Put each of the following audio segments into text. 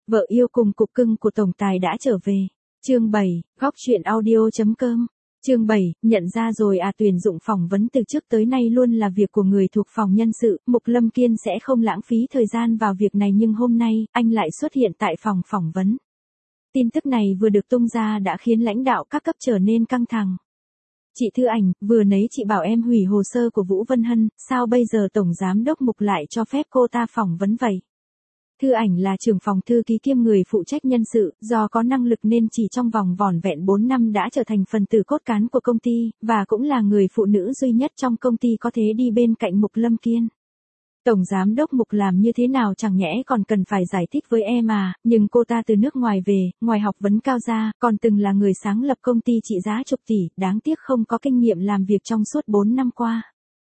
Vợ yêu cùng cục cưng của tổng tài đã trở về. Chương 7, góc truyện audio.com. Chương 7, nhận ra rồi à, tuyển dụng phỏng vấn từ trước tới nay luôn là việc của người thuộc phòng nhân sự, Mục Lâm Kiên sẽ không lãng phí thời gian vào việc này, nhưng hôm nay, anh lại xuất hiện tại phòng phỏng vấn. Tin tức này vừa được tung ra đã khiến lãnh đạo các cấp trở nên căng thẳng. Chị Thư Ảnh, vừa nấy chị bảo em hủy hồ sơ của Vũ Vân Hân, sao bây giờ Tổng Giám đốc Mục lại cho phép cô ta phỏng vấn vậy? Thư Ảnh là trưởng phòng thư ký kiêm người phụ trách nhân sự, do có năng lực nên chỉ trong vòng vỏn vẹn 4 năm đã trở thành phần tử cốt cán của công ty, và cũng là người phụ nữ duy nhất trong công ty có thể đi bên cạnh Mục Lâm Kiên. Tổng Giám đốc Mục làm như thế nào chẳng nhẽ còn cần phải giải thích với em à, nhưng cô ta từ nước ngoài về, ngoài học vấn cao ra, còn từng là người sáng lập công ty trị giá chục tỷ, đáng tiếc không có kinh nghiệm làm việc trong suốt 4 năm qua.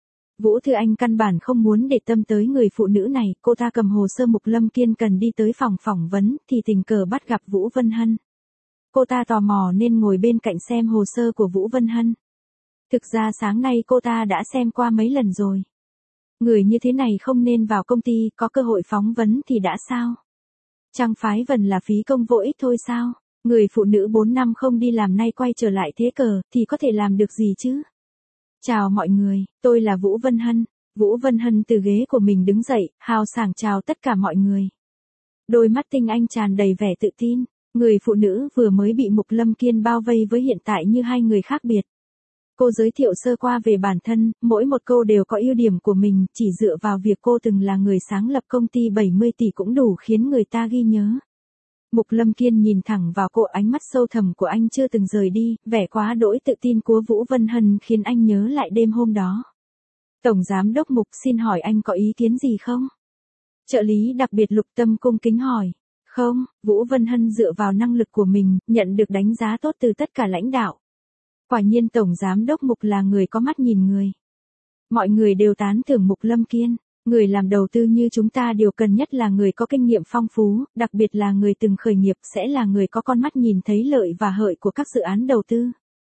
Vũ Thư Anh căn bản không muốn để tâm tới người phụ nữ này, cô ta cầm hồ sơ Mục Lâm Kiên cần đi tới phòng phỏng vấn, thì tình cờ bắt gặp Vũ Vân Hân. Cô ta tò mò nên ngồi bên cạnh xem hồ sơ của Vũ Vân Hân. Thực ra sáng nay cô ta đã xem qua mấy lần rồi. Người như thế này không nên vào công ty, có cơ hội phỏng vấn thì đã sao? Chẳng phái vần là phí công vô ích thôi sao? Người phụ nữ 4 năm không đi làm nay quay trở lại thế cờ, thì có thể làm được gì chứ? Chào mọi người, tôi là Vũ Vân Hân. Vũ Vân Hân từ ghế của mình đứng dậy, hào sảng chào tất cả mọi người. Đôi mắt tinh anh tràn đầy vẻ tự tin. Người phụ nữ vừa mới bị Mục Lâm Kiên bao vây với hiện tại như hai người khác biệt. Cô giới thiệu sơ qua về bản thân, mỗi một câu đều có ưu điểm của mình, chỉ dựa vào việc cô từng là người sáng lập công ty 70 tỷ cũng đủ khiến người ta ghi nhớ. Mục Lâm Kiên nhìn thẳng vào cô, ánh mắt sâu thẳm của anh chưa từng rời đi, vẻ quá đỗi tự tin của Vũ Vân Hân khiến anh nhớ lại đêm hôm đó. Tổng Giám đốc Mục, xin hỏi anh có ý kiến gì không? Trợ lý đặc biệt Lục Tâm cung kính hỏi. Không, Vũ Vân Hân dựa vào năng lực của mình, nhận được đánh giá tốt từ tất cả lãnh đạo. Quả nhiên Tổng Giám đốc Mục là người có mắt nhìn người. Mọi người đều tán thưởng Mục Lâm Kiên. Người làm đầu tư như chúng ta điều cần nhất là người có kinh nghiệm phong phú, đặc biệt là người từng khởi nghiệp, sẽ là người có con mắt nhìn thấy lợi và hlợi của các dự án đầu tư.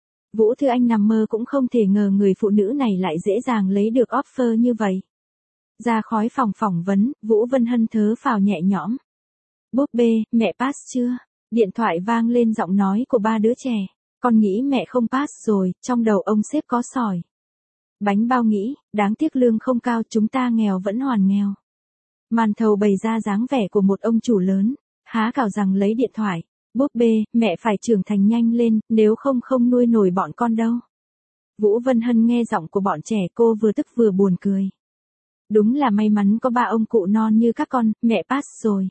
Vũ Thư Anh nằm mơ cũng không thể ngờ người phụ nữ này lại dễ dàng lấy được offer như vậy. Ra khỏi phòng phỏng vấn, Vũ Vân Hân thở phào nhẹ nhõm. Búp bê, mẹ pass chưa? Điện thoại vang lên giọng nói của ba đứa trẻ. Con nghĩ mẹ không pass rồi, trong đầu ông sếp có sỏi. Bánh bao nghĩ, đáng tiếc lương không cao, chúng ta nghèo vẫn hoàn nghèo. Màn thầu bày ra dáng vẻ của một ông chủ lớn, há cào rằng lấy điện thoại. Búp bê, mẹ phải trưởng thành nhanh lên, nếu không không nuôi nổi bọn con đâu. Vũ Vân Hân nghe giọng của bọn trẻ, cô vừa tức vừa buồn cười. Đúng là may mắn có ba ông cụ non như các con, mẹ pass rồi.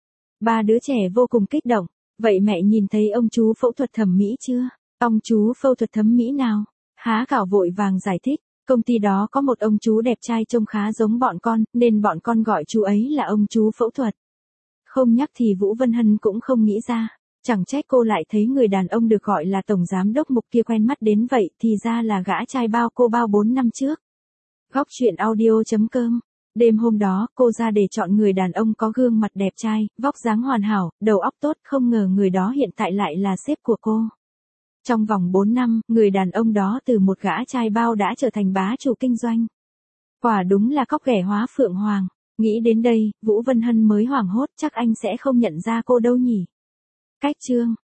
Ba đứa trẻ vô cùng kích động. Vậy mẹ nhìn thấy ông chú phẫu thuật thẩm mỹ chưa? Ông chú phẫu thuật thẩm mỹ nào? Há cảo vội vàng giải thích. Công ty đó có một ông chú đẹp trai trông khá giống bọn con, nên bọn con gọi chú ấy là ông chú phẫu thuật. Không nhắc thì Vũ Vân Hân cũng không nghĩ ra. Chẳng trách cô lại thấy người đàn ông được gọi là Tổng Giám đốc Mục kia quen mắt đến vậy, thì ra là gã trai bao cô bao 4 năm trước. Góc truyện audio.com. Đêm hôm đó, cô ra để chọn người đàn ông có gương mặt đẹp trai, vóc dáng hoàn hảo, đầu óc tốt, không ngờ người đó hiện tại lại là sếp của cô. Trong vòng 4 năm, người đàn ông đó từ một gã trai bao đã trở thành bá chủ kinh doanh. Quả đúng là cóc ghẻ hóa phượng hoàng. Nghĩ đến đây, Vũ Vân Hân mới hoảng hốt, chắc anh sẽ không nhận ra cô đâu nhỉ. Cách chương.